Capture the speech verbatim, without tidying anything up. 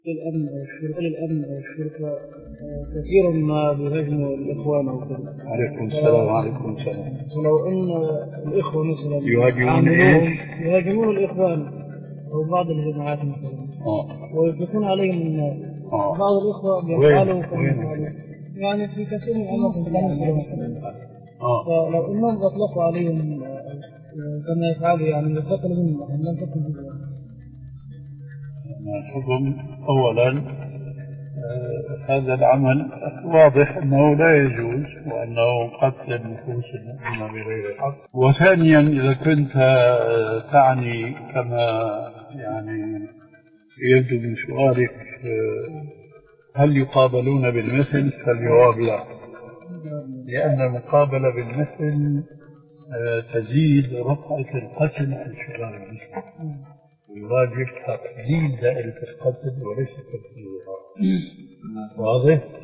الأمن أو الشرطة الأمن أو الشرطة كثيرا ما بيهاجموا الإخوان أو كذا. عليكم السلام وعليكم السلام. ولو أن الإخوة مثلا يهاجمون إيش؟ يهاجمون الإخوان أو بعض الجماعات مثلا آه. ويطلقون عليهم النار. آه. بعض الإخوة بيفعلوا كما يفعلون يعني في كثير من الأماكن. آه. فلو أنهم أطلقوا عليهم كما يفعلوا يعني يقتلوا منهم لم تكن بذلك. الحكم أولا آه هذا العمل واضح أنه لا يجوز وأنه قتل النفوس المؤمنة بغير حق. وثانيا إذا كنت تعني كما يعني يبدو من سؤالك آه هل يقابلون بالمثل، فالجواب لا، لأن المقابلة بالمثل آه تزيد رفعة القتل عن شباب المسلم، ويواجب تقليل دائرة القتل وليس تكفيرها. واضح؟